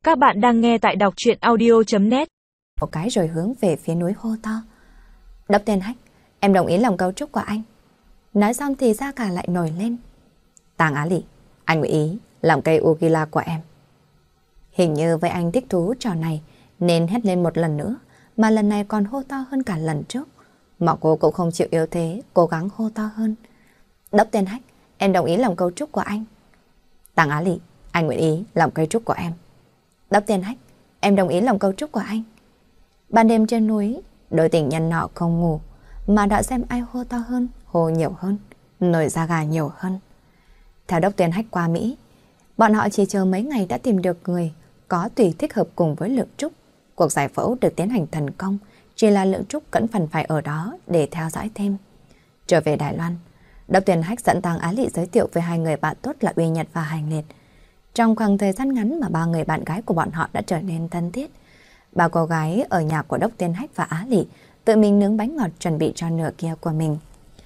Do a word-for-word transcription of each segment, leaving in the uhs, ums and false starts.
Các bạn đang nghe tại đọc truyện audio chấm net. Một cái rồi hướng về phía núi hô to. Đốc Tiên Hách, em đồng ý lòng cấu trúc của anh. Nói xong thì da cả lại nổi lên. Tàng Á Lị, anh nguyện ý làm cây Ugila của em. Hình như với anh thích thú trò này nên hét lên một lần nữa, mà lần này còn hô to hơn cả lần trước. Mà cô cũng không chịu yếu thế, cố gắng hô to hơn. Đốc Tiên Hách, em đồng ý lòng cấu trúc của anh. Tàng Á Lị, anh nguyện ý làm cây trúc của em. Đốc Tiên Hách, em đồng ý lòng cấu trúc của anh. Ban đêm trên núi, đôi tình nhân nọ không ngủ, mà đã xem ai hô to hơn, hô nhiều hơn, nổi da gà nhiều hơn. Theo Đốc Tiên Hách qua Mỹ, bọn họ chỉ chờ mấy ngày đã tìm được người có tùy thích hợp cùng với Lượng Trúc. Cuộc giải phẫu được tiến hành thành công, chỉ là Lượng Trúc vẫn phần phải ở đó để theo dõi thêm. Trở về Đài Loan, Đốc Tiên Hách dẫn Tàng Á Lị giới thiệu với hai người bạn tốt là Uy Nhật và Hành Liệt. Trong khoảng thời gian ngắn mà ba người bạn gái của bọn họ đã trở nên thân thiết. Ba cô gái ở nhà của Đốc Tiên Hách và Á Lị tự mình nướng bánh ngọt chuẩn bị cho nửa kia của mình.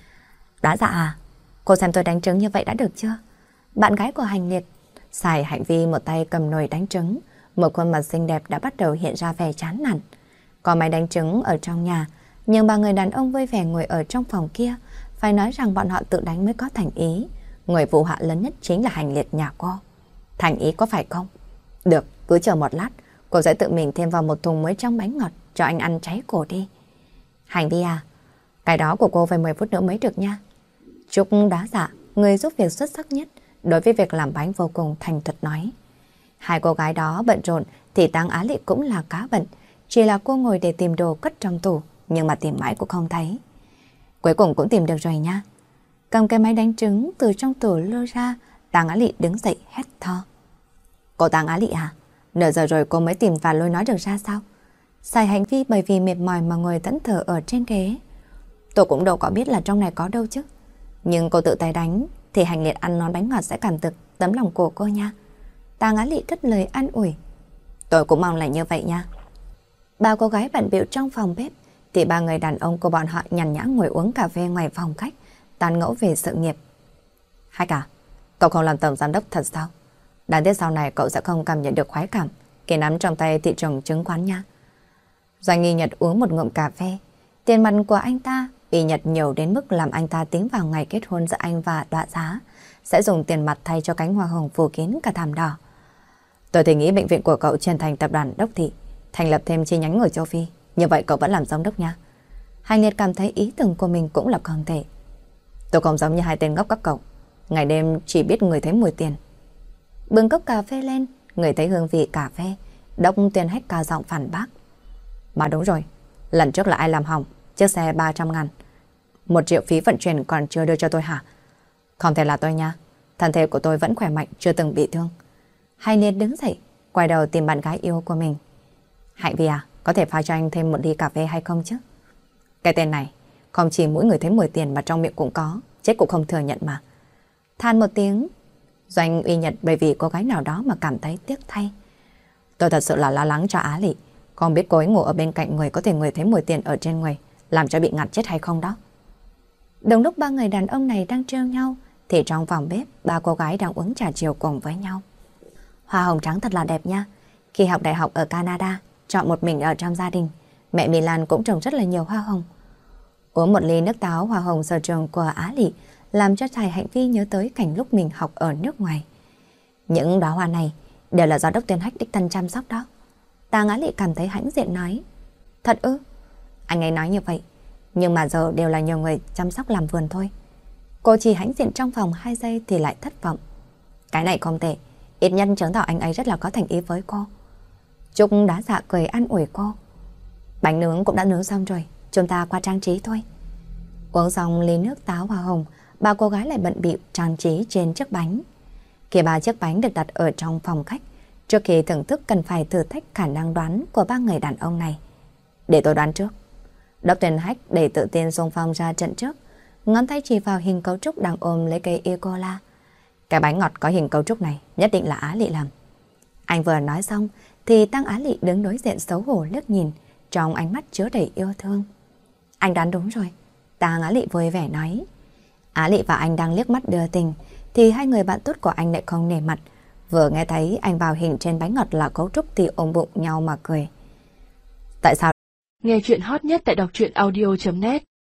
Đã dạ à? Cô xem tôi đánh trứng như vậy đã được chưa? Bạn gái của Hành Liệt xài Hạnh Vi một tay cầm nồi đánh trứng, một khuôn mặt xinh đẹp đã bắt đầu hiện ra vẻ chán nản. Có máy đánh trứng ở trong nhà, nhưng ba người đàn ông vui vẻ ngồi ở trong phòng kia, phải nói rằng bọn họ tự đánh mới có thành ý. Người phụ họa lớn nhất chính là Hành Liệt nhà cô. Thành ý có phải không? Được, cứ chờ một lát, cô sẽ tự mình thêm vào một thùng mới trong bánh ngọt cho anh ăn cháy cổ đi. Hành Vi à, cái đó của cô phải mười phút nữa mới được nha. Trúc đá dạ, người giúp việc xuất sắc nhất đối với việc làm bánh vô cùng thành thật nói. Hai cô gái đó bận rộn thì Tàng Á Lị cũng là cá bận, chỉ là cô ngồi để tìm đồ cất trong tủ, nhưng mà tìm mãi cũng không thấy. Cuối cùng cũng tìm được rồi nha. Cầm cái máy đánh trứng từ trong tủ lơ ra, Tàng Á Lị đứng dậy hét to. Cô Tàng Á Lị à? Nửa giờ rồi cô mới tìm và lôi nói được ra sao? Xài Hành Vi bởi vì mệt mỏi mà ngồi thẫn thờ ở trên ghế. Tôi cũng đâu có biết là trong này có đâu chứ. Nhưng cô tự tay đánh thì Hành Liệt ăn nón bánh ngọt sẽ cảm thực tấm lòng của cô nha. Tàng Á Lị cất lời an ủi. Tôi cũng mong là như vậy nha. Ba cô gái bận bịu trong phòng bếp thì ba người đàn ông của bọn họ nhàn nhã ngồi uống cà phê ngoài phòng khách, tán ngẫu về sự nghiệp. Hai cả, cậu không làm tổng giám đốc thật sao? Đáng tiếc sau này cậu sẽ không cảm nhận được khoái cảm khi nắm trong tay thị trường chứng khoán nha. Doanh Nghi Nhật uống một ngụm cà phê. Tiền mặt của anh ta bị Nhật nhiều đến mức làm anh ta tính vào ngày kết hôn giữa anh và Đoạ Giá sẽ dùng tiền mặt thay cho cánh hoa hồng phủ kín cả thảm đỏ. Tôi thì nghĩ bệnh viện của cậu chuyển thành tập đoàn Đốc Thị, thành lập thêm chi nhánh ở châu Phi. Như vậy cậu vẫn làm giám đốc nha. Hành Liệt cảm thấy ý tưởng của mình cũng là không tệ. Tôi không giống như hai tên ngốc các cậu, ngày đêm chỉ biết người thấy mùi tiền. Bưng cốc cà phê lên, người thấy hương vị cà phê. Đốc Tiên Hách cao giọng phản bác. Mà đúng rồi, lần trước là ai làm hỏng chiếc xe ba trăm ngàn, một triệu phí vận chuyển còn chưa đưa cho tôi hả? Không thể là tôi nha, thân thể của tôi vẫn khỏe mạnh, chưa từng bị thương. Hành Liệt đứng dậy, quay đầu tìm bạn gái yêu của mình. Hạnh Vi à, có thể pha cho anh thêm một ly cà phê hay không chứ? Cái tên này, không chỉ mỗi người thấy mùi tiền mà trong miệng cũng có, chết cũng không thừa nhận mà. Than một tiếng, Doanh Uy Nhật bởi vì cô gái nào đó mà cảm thấy tiếc thay. Tôi thật sự là lo lắng cho Á Lị, không biết cô ấy ngủ ở bên cạnh người có thể người thấy mùi tiền ở trên người, làm cho bị ngạt chết hay không đó. Đồng lúc ba người đàn ông này đang trêu nhau, thì trong phòng bếp, ba cô gái đang uống trà chiều cùng với nhau. Hoa hồng trắng thật là đẹp nha. Khi học đại học ở Canada, chọn một mình ở trong gia đình, mẹ Milan cũng trồng rất là nhiều hoa hồng. Uống một ly nước táo hoa hồng sở trường của Á Lị làm cho Trài Hạnh Vi nhớ tới cảnh lúc mình học ở nước ngoài. Những đóa hoa này đều là do Đốc Tiên Hách đích thân chăm sóc đó. Tàng Á Lị cảm thấy hãnh diện nói. Thật ư? Anh ấy nói như vậy, nhưng mà giờ đều là nhiều người chăm sóc làm vườn thôi. Cô chỉ hãnh diện trong vòng hai giây thì lại thất vọng. Cái này không tệ, ít nhất chứng tỏ anh ấy rất là có thành ý với cô. Trúc đá dạ cười an ủi cô. Bánh nướng cũng đã nướng xong rồi, chúng ta qua trang trí thôi. Uống xong ly nước táo hoa hồng, ba cô gái lại bận bịu trang trí trên chiếc bánh. Khi ba chiếc bánh được đặt ở trong phòng khách, trước khi thưởng thức cần phải thử thách khả năng đoán của ba người đàn ông này. Để tôi đoán trước. Đốc Tiên Hách để tự tin xung phong ra trận trước, ngón tay chỉ vào hình cấu trúc đang ôm lấy cây E-cola. Cái bánh ngọt có hình cấu trúc này nhất định là Á Lị làm. Anh vừa nói xong thì Tăng Á Lị đứng đối diện xấu hổ liếc nhìn, trong ánh mắt chứa đầy yêu thương. Anh đoán đúng rồi, Tăng Á Lị vui vẻ nói. Á Lị và anh đang liếc mắt đưa tình thì hai người bạn tốt của anh lại không nể mặt, vừa nghe thấy anh vào hình trên bánh ngọt là cấu trúc thì ôm bụng nhau mà cười. Tại sao? Nghe chuyện hot nhất tại đọc truyện audio chấm net